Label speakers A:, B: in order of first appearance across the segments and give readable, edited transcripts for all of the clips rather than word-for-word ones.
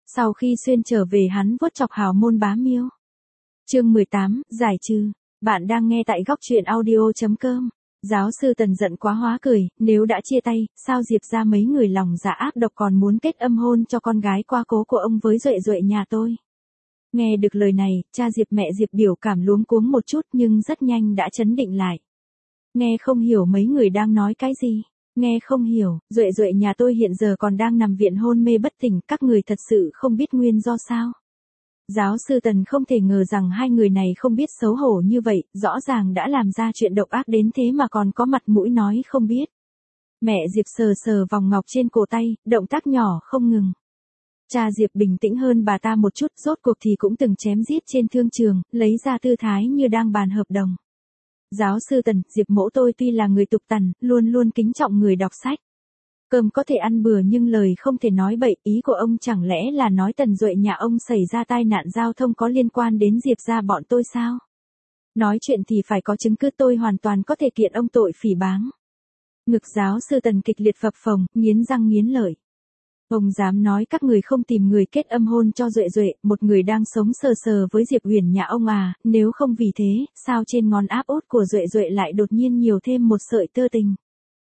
A: Sau khi xuyên trở về hắn vuốt chọc hào môn bá miêu. Chương 18, giải trừ. Bạn đang nghe tại góc truyện audio.com. Giáo sư Tần giận quá hóa cười, nếu đã chia tay, sao Diệp ra mấy người lòng dạ ác độc còn muốn kết âm hôn cho con gái qua cố của ông với Duệ Duệ nhà tôi. Nghe được lời này, cha Diệp mẹ Diệp biểu cảm luống cuống một chút nhưng rất nhanh đã trấn định lại. Nghe không hiểu mấy người đang nói cái gì. Nghe không hiểu, Duệ Duệ nhà tôi hiện giờ còn đang nằm viện hôn mê bất tỉnh, các người thật sự không biết nguyên do sao. Giáo sư Tần không thể ngờ rằng hai người này không biết xấu hổ như vậy, rõ ràng đã làm ra chuyện độc ác đến thế mà còn có mặt mũi nói không biết. Mẹ Diệp sờ sờ vòng ngọc trên cổ tay, động tác nhỏ không ngừng. Cha Diệp bình tĩnh hơn bà ta một chút, rốt cuộc thì cũng từng chém giết trên thương trường, lấy ra tư thái như đang bàn hợp đồng. Giáo sư Tần, Diệp mẫu tôi tuy là người tục tằn, luôn luôn kính trọng người đọc sách. Cơm có thể ăn bừa nhưng lời không thể nói bậy, ý của ông chẳng lẽ là nói Tần Duệ nhà ông xảy ra tai nạn giao thông có liên quan đến Diệp gia bọn tôi sao? Nói chuyện thì phải có chứng cứ, tôi hoàn toàn có thể kiện ông tội phỉ báng. Ngực giáo sư Tần kịch liệt phập phồng, nghiến răng nghiến lợi. Ông dám nói các người không tìm người kết âm hôn cho Duệ Duệ, một người đang sống sờ sờ với Diệp Huyền nhà ông à, nếu không vì thế, sao trên ngón áp út của Duệ Duệ lại đột nhiên nhiều thêm một sợi tơ tình.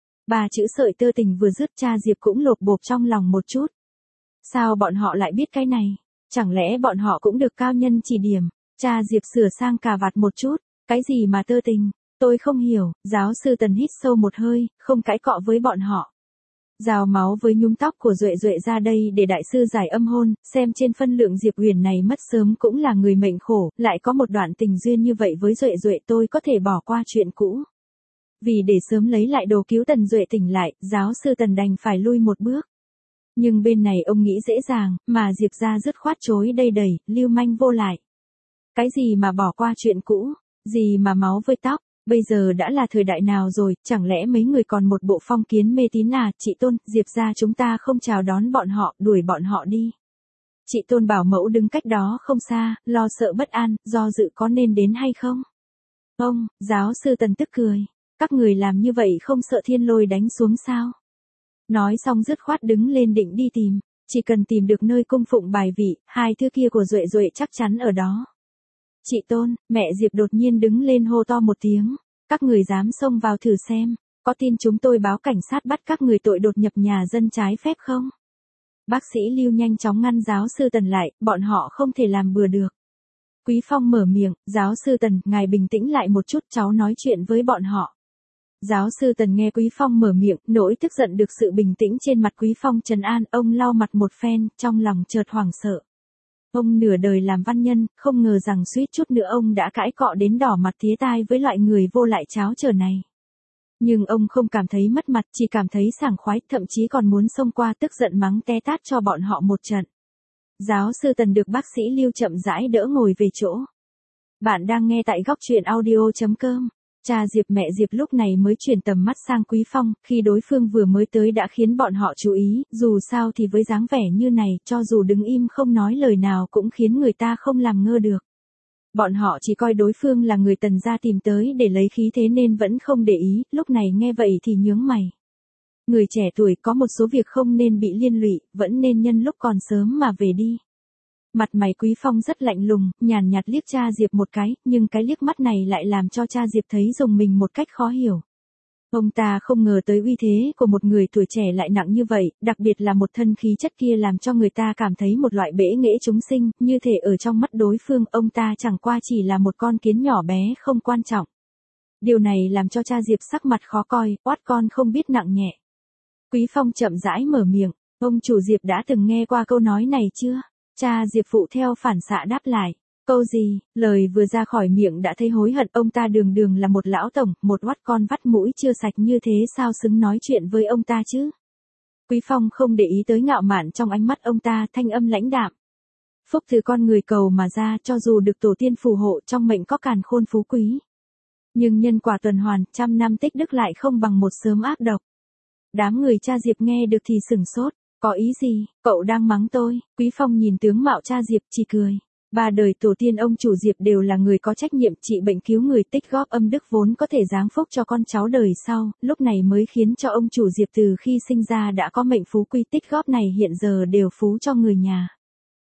A: Ba chữ sợi tơ tình vừa dứt, cha Diệp cũng lột bột trong lòng một chút. Sao bọn họ lại biết cái này? Chẳng lẽ bọn họ cũng được cao nhân chỉ điểm? Cha Diệp sửa sang cà vạt một chút, cái gì mà tơ tình? Tôi không hiểu. Giáo sư Tần hít sâu một hơi, không cãi cọ với bọn họ. Rào máu với nhúm tóc của Duệ Duệ ra đây để đại sư giải âm hôn, xem trên phân lượng Diệp Huyền này mất sớm cũng là người mệnh khổ, lại có một đoạn tình duyên như vậy với Duệ Duệ, tôi có thể bỏ qua chuyện cũ. Vì để sớm lấy lại đồ cứu Tần Duệ tỉnh lại, giáo sư Tần đành phải lui một bước. Nhưng bên này ông nghĩ dễ dàng, mà Diệp ra dứt khoát chối đây đầy, lưu manh vô lại. Cái gì mà bỏ qua chuyện cũ, gì mà máu với tóc. Bây giờ đã là thời đại nào rồi, chẳng lẽ mấy người còn một bộ phong kiến mê tín à? Chị Tôn, Diệp ra chúng ta không chào đón bọn họ, đuổi bọn họ đi. Chị Tôn bảo mẫu đứng cách đó không xa, lo sợ bất an, do dự có nên đến hay không? Ông, giáo sư Tần tức cười. Các người làm như vậy không sợ thiên lôi đánh xuống sao? Nói xong dứt khoát đứng lên định đi tìm. Chỉ cần tìm được nơi cung phụng bài vị, hai thứ kia của Duệ Duệ chắc chắn ở đó. Chị Tôn, mẹ Diệp đột nhiên đứng lên hô to một tiếng. Các người dám xông vào thử xem, có tin chúng tôi báo cảnh sát bắt các người tội đột nhập nhà dân trái phép không? Bác sĩ Lưu nhanh chóng ngăn giáo sư Tần lại, bọn họ không thể làm bừa được. Quý Phong mở miệng, giáo sư Tần, ngài bình tĩnh lại một chút, cháu nói chuyện với bọn họ. Giáo sư Tần nghe Quý Phong mở miệng, nỗi tức giận được sự bình tĩnh trên mặt Quý Phong trấn an, ông lau mặt một phen, trong lòng chợt hoảng sợ. Ông nửa đời làm văn nhân, không ngờ rằng suýt chút nữa ông đã cãi cọ đến đỏ mặt tía tai với loại người vô lại cháo trở này. Nhưng ông không cảm thấy mất mặt, chỉ cảm thấy sảng khoái, thậm chí còn muốn xông qua tức giận mắng té tát cho bọn họ một trận. Giáo sư Tần được bác sĩ Lưu chậm rãi đỡ ngồi về chỗ. Bạn đang nghe tại góc truyện audio.com. Cha Diệp mẹ Diệp lúc này mới chuyển tầm mắt sang Quý Phong, khi đối phương vừa mới tới đã khiến bọn họ chú ý, dù sao thì với dáng vẻ như này, cho dù đứng im không nói lời nào cũng khiến người ta không làm ngơ được. Bọn họ chỉ coi đối phương là người Tần gia tìm tới để lấy khí thế nên vẫn không để ý, lúc này nghe vậy thì nhướng mày. Người trẻ tuổi có một số việc không nên bị liên lụy, vẫn nên nhân lúc còn sớm mà về đi. Mặt mày Quý Phong rất lạnh lùng, nhàn nhạt liếc cha Diệp một cái, nhưng cái liếc mắt này lại làm cho cha Diệp thấy rùng mình một cách khó hiểu. Ông ta không ngờ tới uy thế của một người tuổi trẻ lại nặng như vậy, đặc biệt là một thân khí chất kia làm cho người ta cảm thấy một loại bẽ nghễ chúng sinh, như thể ở trong mắt đối phương ông ta chẳng qua chỉ là một con kiến nhỏ bé không quan trọng. Điều này làm cho cha Diệp sắc mặt khó coi, oát con không biết nặng nhẹ. Quý Phong chậm rãi mở miệng, ông chủ Diệp đã từng nghe qua câu nói này chưa? Cha Diệp phụ theo phản xạ đáp lại. Câu gì? Lời vừa ra khỏi miệng đã thấy hối hận, ông ta đường đường là một lão tổng, một oát con vắt mũi chưa sạch như thế sao xứng nói chuyện với ông ta chứ? Quý Phong không để ý tới ngạo mạn trong ánh mắt ông ta, thanh âm lãnh đạm. Phúc từ con người cầu mà ra, cho dù được tổ tiên phù hộ trong mệnh có càn khôn phú quý. Nhưng nhân quả tuần hoàn, trăm năm tích đức lại không bằng một sớm ác độc. Đám người cha Diệp nghe được thì sửng sốt. Có ý gì, cậu đang mắng tôi? Quý Phong nhìn tướng mạo cha Diệp chỉ cười. Ba đời tổ tiên ông chủ Diệp đều là người có trách nhiệm trị bệnh cứu người, tích góp âm đức vốn có thể giáng phúc cho con cháu đời sau, lúc này mới khiến cho ông chủ Diệp từ khi sinh ra đã có mệnh phú, quy tích góp này hiện giờ đều phú cho người nhà.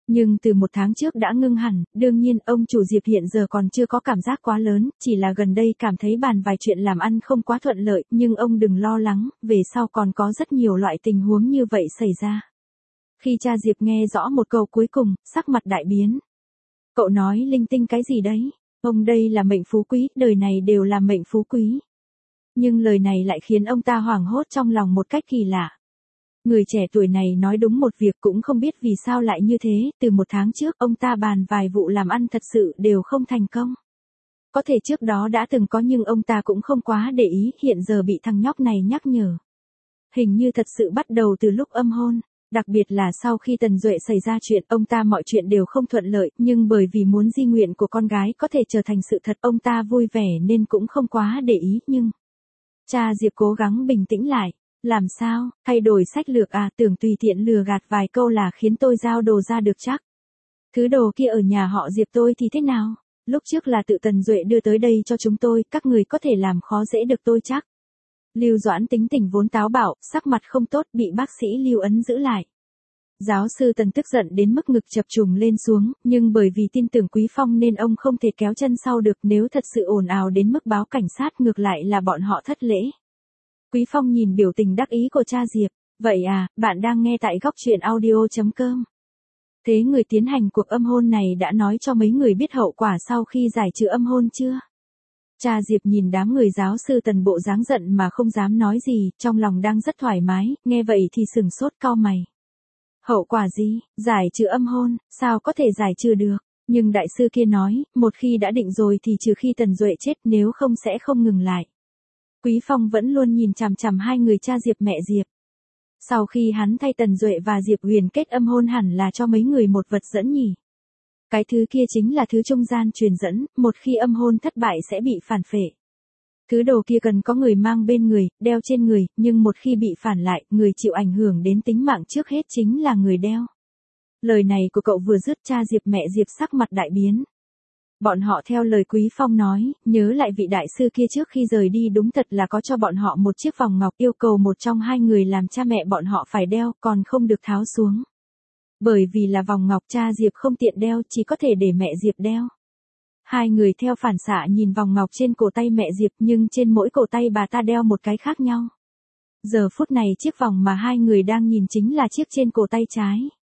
A: Nhưng từ 1 tháng trước đã ngưng hẳn, đương nhiên ông chủ Diệp hiện giờ còn chưa có cảm giác quá lớn, chỉ là gần đây cảm thấy bàn vài chuyện làm ăn không quá thuận lợi, nhưng ông đừng lo lắng, về sau còn có rất nhiều loại tình huống như vậy xảy ra. Khi cha Diệp nghe rõ một câu cuối cùng, sắc mặt đại biến. Cậu nói linh tinh cái gì đấy? Ông đây là mệnh phú quý, đời này đều là mệnh phú quý. Nhưng lời này lại khiến ông ta hoảng hốt trong lòng một cách kỳ lạ. Người trẻ tuổi này nói đúng một việc cũng không biết vì sao lại như thế, từ 1 tháng trước ông ta bàn vài vụ làm ăn thật sự đều không thành công. Có thể trước đó đã từng có nhưng ông ta cũng không quá để ý, hiện giờ bị thằng nhóc này nhắc nhở. Hình như thật sự bắt đầu từ lúc âm hôn. Đặc biệt là sau khi Tần Duệ xảy ra chuyện, ông ta mọi chuyện đều không thuận lợi, nhưng bởi vì muốn di nguyện của con gái có thể trở thành sự thật, ông ta vui vẻ nên cũng không quá để ý, nhưng cha Diệp cố gắng bình tĩnh lại. Làm sao, thay đổi sách lược à, tưởng tùy tiện lừa gạt vài câu là khiến tôi giao đồ ra được chắc. Thứ đồ kia ở nhà họ Diệp tôi thì thế nào? Lúc trước là tự Tần Duệ đưa tới đây cho chúng tôi, các người có thể làm khó dễ được tôi chắc. Lưu Doãn tính tình vốn táo bạo, sắc mặt không tốt, bị bác sĩ Lưu Ấn giữ lại. Giáo sư Tần tức giận đến mức ngực chập trùng lên xuống, nhưng bởi vì tin tưởng Quý Phong nên ông không thể kéo chân sau được, nếu thật sự ồn ào đến mức báo cảnh sát ngược lại là bọn họ thất lễ. Quý Phong nhìn biểu tình đắc ý của cha Diệp, vậy à, bạn đang nghe tại góc truyện audio.com. Thế người tiến hành cuộc âm hôn này đã nói cho mấy người biết hậu quả sau khi giải trừ âm hôn chưa? Cha Diệp nhìn đám người giáo sư Tần bộ dáng giận mà không dám nói gì, trong lòng đang rất thoải mái, nghe vậy thì sừng sốt cau mày. Hậu quả gì? Giải trừ âm hôn, sao có thể giải trừ được? Nhưng đại sư kia nói, một khi đã định rồi thì trừ khi Tần Duệ chết, nếu không sẽ không ngừng lại. Quý Phong vẫn luôn nhìn chằm chằm hai người cha Diệp mẹ Diệp. Sau khi hắn thay Tần Duệ và Diệp Huyền kết âm hôn hẳn là cho mấy người một vật dẫn nhỉ. Cái thứ kia chính là thứ trung gian truyền dẫn, một khi âm hôn thất bại sẽ bị phản phệ. Thứ đồ kia cần có người mang bên người, đeo trên người, nhưng một khi bị phản lại, người chịu ảnh hưởng đến tính mạng trước hết chính là người đeo. Lời này của cậu vừa dứt, cha Diệp mẹ Diệp sắc mặt đại biến. Bọn họ theo lời Quý Phong nói, nhớ lại vị đại sư kia trước khi rời đi đúng thật là có cho bọn họ một chiếc vòng ngọc, yêu cầu một trong hai người làm cha mẹ bọn họ phải đeo, còn không được tháo xuống. Bởi vì là vòng ngọc cha Diệp không tiện đeo, chỉ có thể để mẹ Diệp đeo. Hai người theo phản xạ nhìn vòng ngọc trên cổ tay mẹ Diệp, nhưng trên mỗi cổ tay bà ta đeo một cái khác nhau. Giờ phút này chiếc vòng mà hai người đang nhìn chính là chiếc trên cổ tay trái.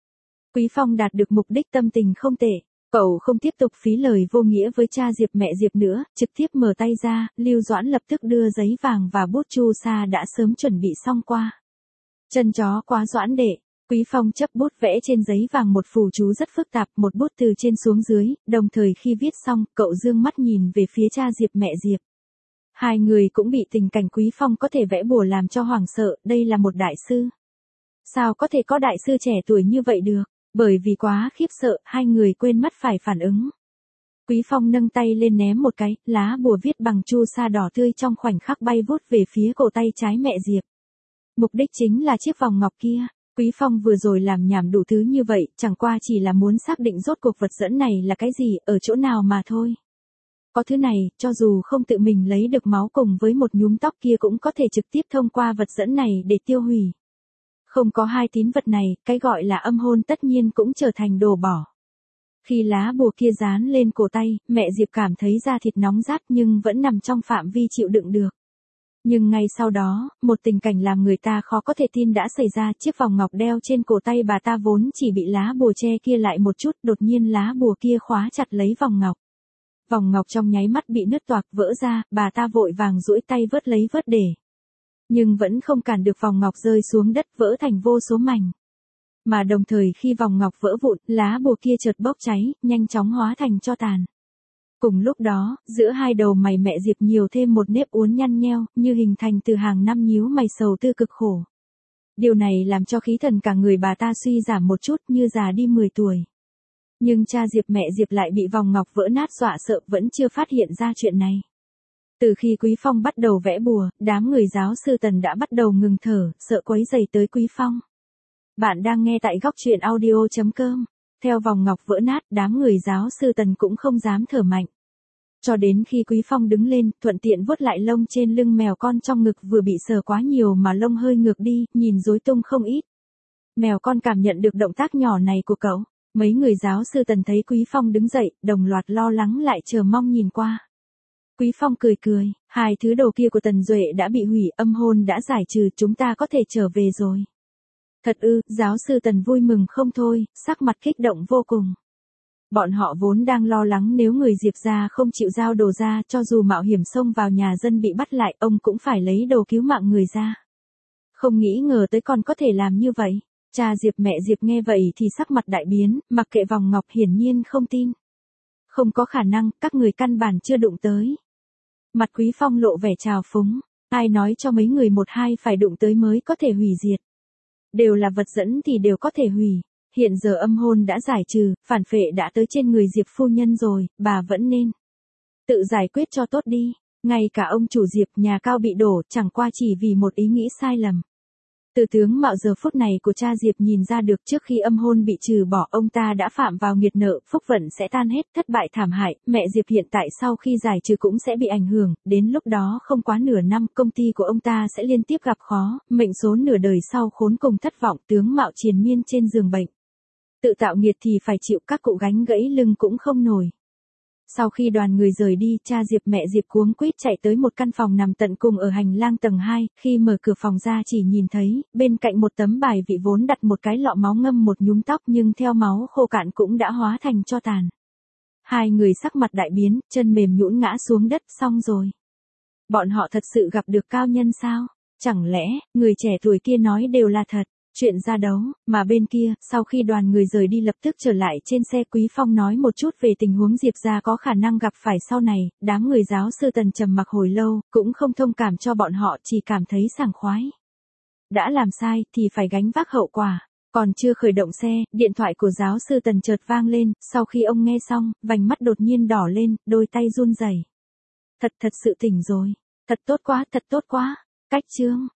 A: Quý Phong đạt được mục đích, tâm tình không tệ. Cậu không tiếp tục phí lời vô nghĩa với cha Diệp mẹ Diệp nữa, trực tiếp mở tay ra, Lưu Doãn lập tức đưa giấy vàng và bút chu sa đã sớm chuẩn bị xong qua. Chân chó quá Doãn đệ. Quý Phong chấp bút vẽ trên giấy vàng một phù chú rất phức tạp, một bút từ trên xuống dưới, đồng thời khi viết xong, cậu dương mắt nhìn về phía cha Diệp mẹ Diệp. Hai người cũng bị tình cảnh Quý Phong có thể vẽ bùa làm cho hoảng sợ, đây là một đại sư. Sao có thể có đại sư trẻ tuổi như vậy được? Bởi vì quá khiếp sợ, hai người quên mất phải phản ứng. Quý Phong nâng tay lên ném một cái, lá bùa viết bằng chu sa đỏ tươi trong khoảnh khắc bay vút về phía cổ tay trái mẹ Diệp. Mục đích chính là chiếc vòng ngọc kia. Quý Phong vừa rồi làm nhảm đủ thứ như vậy, chẳng qua chỉ là muốn xác định rốt cuộc vật dẫn này là cái gì, ở chỗ nào mà thôi. Có thứ này, cho dù không tự mình lấy được máu cùng với một nhúm tóc kia cũng có thể trực tiếp thông qua vật dẫn này để tiêu hủy. Không có hai tín vật này, cái gọi là âm hôn tất nhiên cũng trở thành đồ bỏ. Khi lá bùa kia dán lên cổ tay, mẹ Diệp cảm thấy da thịt nóng rát nhưng vẫn nằm trong phạm vi chịu đựng được. Nhưng ngay sau đó, một tình cảnh làm người ta khó có thể tin đã xảy ra, chiếc vòng ngọc đeo trên cổ tay bà ta vốn chỉ bị lá bùa che kia lại một chút, đột nhiên lá bùa kia khóa chặt lấy vòng ngọc. Vòng ngọc trong nháy mắt bị nứt toạc vỡ ra, bà ta vội vàng duỗi tay vớt lấy vớt để. Nhưng vẫn không cản được vòng ngọc rơi xuống đất vỡ thành vô số mảnh. Mà đồng thời khi vòng ngọc vỡ vụn, lá bùa kia chợt bốc cháy, nhanh chóng hóa thành tro tàn. Cùng lúc đó, giữa hai đầu mày mẹ Diệp nhiều thêm một nếp uốn nhăn nheo, như hình thành từ hàng năm nhíu mày sầu tư cực khổ. Điều này làm cho khí thần cả người bà ta suy giảm một chút, như già đi 10 tuổi. Nhưng cha Diệp mẹ Diệp lại bị vòng ngọc vỡ nát dọa sợ, vẫn chưa phát hiện ra chuyện này. Từ khi Quý Phong bắt đầu vẽ bùa, đám người giáo sư Tần đã bắt đầu ngừng thở, sợ quấy rầy tới Quý Phong. Bạn đang nghe tại góc truyện audio.com. Theo vòng ngọc vỡ nát, đám người giáo sư Tần cũng không dám thở mạnh. Cho đến khi Quý Phong đứng lên, thuận tiện vuốt lại lông trên lưng mèo con trong ngực vừa bị sờ quá nhiều mà lông hơi ngược đi, nhìn rối tung không ít. Mèo con cảm nhận được động tác nhỏ này của cậu. Mấy người giáo sư Tần thấy Quý Phong đứng dậy, đồng loạt lo lắng lại chờ mong nhìn qua. Quý Phong cười cười, hai thứ đồ kia của Tần Duệ đã bị hủy, âm hồn đã giải trừ, chúng ta có thể trở về rồi. Thật ư, giáo sư Tần vui mừng không thôi, sắc mặt kích động vô cùng. Bọn họ vốn đang lo lắng nếu người Diệp gia không chịu giao đồ ra, cho dù mạo hiểm xông vào nhà dân bị bắt lại, ông cũng phải lấy đồ cứu mạng người ra. Không nghĩ ngờ tới còn có thể làm như vậy. Cha Diệp mẹ Diệp nghe vậy thì sắc mặt đại biến, mặc kệ vòng ngọc hiển nhiên không tin. Không có khả năng, các người căn bản chưa đụng tới. Mặt Quý Phong lộ vẻ trào phúng, ai nói cho mấy người một hai phải đụng tới mới có thể hủy diệt. Đều là vật dẫn thì đều có thể hủy. Hiện giờ âm hồn đã giải trừ, phản phệ đã tới trên người Diệp phu nhân rồi, bà vẫn nên tự giải quyết cho tốt đi. Ngay cả ông chủ Diệp nhà Cao bị đổ chẳng qua chỉ vì một ý nghĩ sai lầm. Từ tướng mạo giờ phút này của cha Diệp nhìn ra được trước khi âm hồn bị trừ bỏ ông ta đã phạm vào nghiệt nợ, phúc vận sẽ tan hết, thất bại thảm hại, mẹ Diệp hiện tại sau khi giải trừ cũng sẽ bị ảnh hưởng, đến lúc đó không quá nửa năm công ty của ông ta sẽ liên tiếp gặp khó, mệnh số nửa đời sau khốn cùng thất vọng, tướng mạo triền miên trên giường bệnh. Tự tạo nghiệt thì phải chịu, các cụ gánh gãy lưng cũng không nổi. Sau khi đoàn người rời đi, cha Diệp mẹ Diệp cuống quýt chạy tới một căn phòng nằm tận cùng ở hành lang tầng 2, khi mở cửa phòng ra chỉ nhìn thấy, bên cạnh một tấm bài vị vốn đặt một cái lọ máu ngâm một nhúm tóc nhưng theo máu khô cạn cũng đã hóa thành tro tàn. Hai người sắc mặt đại biến, chân mềm nhũn ngã xuống đất, xong rồi. Bọn họ thật sự gặp được cao nhân sao? Chẳng lẽ, người trẻ tuổi kia nói đều là thật? Chuyện ra đấu, mà bên kia, sau khi đoàn người rời đi lập tức trở lại trên xe, Quý Phong nói một chút về tình huống Diệp gia có khả năng gặp phải sau này, đám người giáo sư Tần trầm mặc hồi lâu, cũng không thông cảm cho bọn họ, chỉ cảm thấy sảng khoái. Đã làm sai, thì phải gánh vác hậu quả. Còn chưa khởi động xe, điện thoại của giáo sư Tần chợt vang lên, sau khi ông nghe xong, vành mắt đột nhiên đỏ lên, đôi tay run rẩy. Thật sự tỉnh rồi. Thật tốt quá, cách chương.